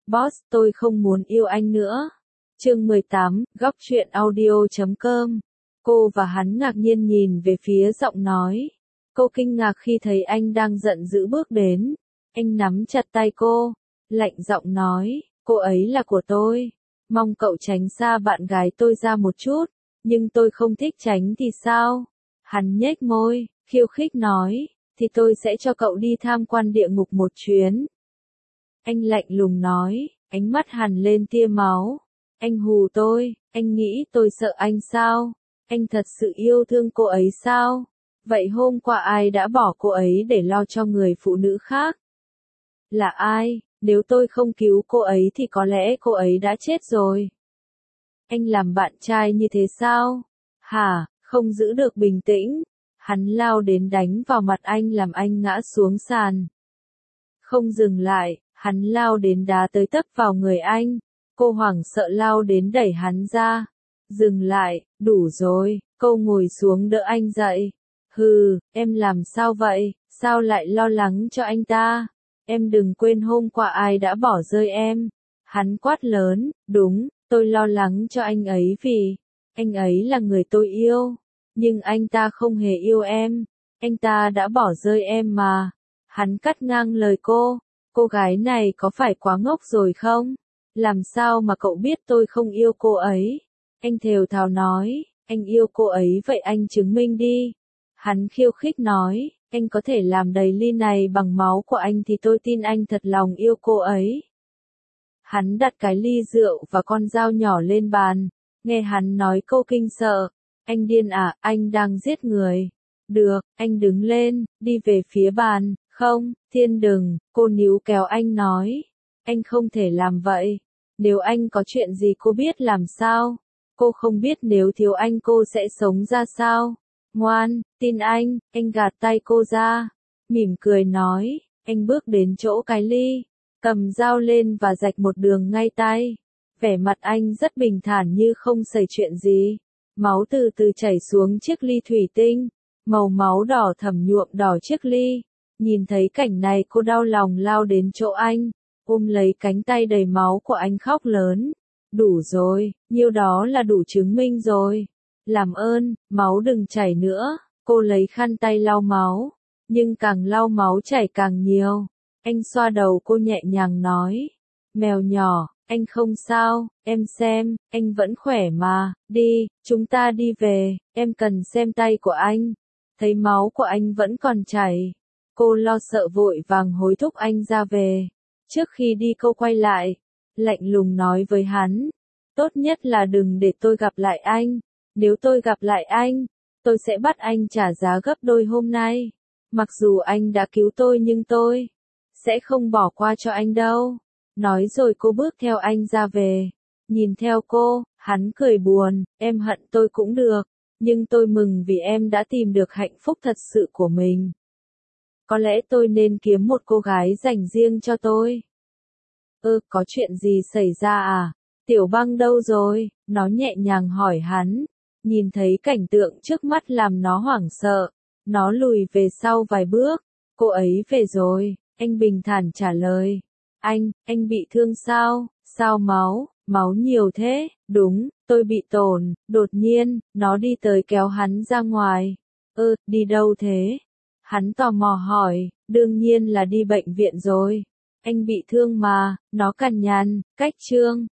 Boss, tôi không muốn yêu anh nữa. Chương 18, góc truyện audio.com. Cô và hắn ngạc nhiên nhìn về phía giọng nói. Cô kinh ngạc khi thấy anh đang giận dữ bước đến. Anh nắm chặt tay cô, lạnh giọng nói, cô ấy là của tôi. Mong cậu tránh xa bạn gái tôi ra một chút, nhưng tôi không thích tránh thì sao? Hắn nhếch môi, khiêu khích nói, thì tôi sẽ cho cậu đi tham quan địa ngục một chuyến. Anh lạnh lùng nói, ánh mắt hằn lên tia máu. Anh hù tôi, anh nghĩ tôi sợ anh sao? Anh thật sự yêu thương cô ấy sao? Vậy hôm qua ai đã bỏ cô ấy để lo cho người phụ nữ khác? Là ai? Nếu tôi không cứu cô ấy thì có lẽ cô ấy đã chết rồi. Anh làm bạn trai như thế sao? Hả? Không giữ được bình tĩnh. Hắn lao đến đánh vào mặt anh làm anh ngã xuống sàn. Không dừng lại, hắn lao đến đá tới tấp vào người anh. Cô hoảng sợ lao đến đẩy hắn ra. Dừng lại, đủ rồi, cô ngồi xuống đỡ anh dậy. Hừ, em làm sao vậy, sao lại lo lắng cho anh ta? Em đừng quên hôm qua ai đã bỏ rơi em. Hắn quát lớn, đúng, tôi lo lắng cho anh ấy vì anh ấy là người tôi yêu. Nhưng anh ta không hề yêu em. Anh ta đã bỏ rơi em mà. Hắn cắt ngang lời cô gái này có phải quá ngốc rồi không? Làm sao mà cậu biết tôi không yêu cô ấy? Anh thều thào nói, anh yêu cô ấy vậy anh chứng minh đi. Hắn khiêu khích nói, anh có thể làm đầy ly này bằng máu của anh thì tôi tin anh thật lòng yêu cô ấy. Hắn đặt cái ly rượu và con dao nhỏ lên bàn, nghe hắn nói cô kinh sợ. Anh điên à, anh đang giết người. Được, anh đứng lên, đi về phía bàn. Không, Thiên đừng, cô níu kéo anh nói. Anh không thể làm vậy. Nếu anh có chuyện gì cô biết làm sao? Cô không biết nếu thiếu anh cô sẽ sống ra sao? Ngoan, tin anh gạt tay cô ra. Mỉm cười nói, anh bước đến chỗ cái ly, cầm dao lên và rạch một đường ngay tay. Vẻ mặt anh rất bình thản như không xảy chuyện gì. Máu từ từ chảy xuống chiếc ly thủy tinh, màu máu đỏ thẫm nhuộm đỏ chiếc ly. Nhìn thấy cảnh này cô đau lòng lao đến chỗ anh, ôm lấy cánh tay đầy máu của anh khóc lớn. Đủ rồi, nhiêu đó là đủ chứng minh rồi. Làm ơn, máu đừng chảy nữa. Cô lấy khăn tay lau máu, nhưng càng lau máu chảy càng nhiều. Anh xoa đầu cô nhẹ nhàng nói, mèo nhỏ, anh không sao, em xem, anh vẫn khỏe mà, đi, chúng ta đi về, em cần xem tay của anh. Thấy máu của anh vẫn còn chảy. Cô lo sợ vội vàng hối thúc anh ra về. Trước khi đi cô quay lại, lạnh lùng nói với hắn, tốt nhất là đừng để tôi gặp lại anh. Nếu tôi gặp lại anh, tôi sẽ bắt anh trả giá gấp đôi hôm nay. Mặc dù anh đã cứu tôi nhưng tôi sẽ không bỏ qua cho anh đâu. Nói rồi cô bước theo anh ra về. Nhìn theo cô, hắn cười buồn, em hận tôi cũng được, nhưng tôi mừng vì em đã tìm được hạnh phúc thật sự của mình. Có lẽ tôi nên kiếm một cô gái dành riêng cho tôi. Có chuyện gì xảy ra à? Tiểu Băng đâu rồi? Nó nhẹ nhàng hỏi hắn. Nhìn thấy cảnh tượng trước mắt làm nó hoảng sợ. Nó lùi về sau vài bước. Cô ấy về rồi, anh bình thản trả lời. Anh bị thương sao? Sao máu nhiều thế? Đúng, tôi bị tổn. Đột nhiên, nó đi tới kéo hắn ra ngoài. Đi đâu thế? Hắn tò mò hỏi, đương nhiên là đi bệnh viện rồi. Anh bị thương mà, nó cằn nhằn, cách chương.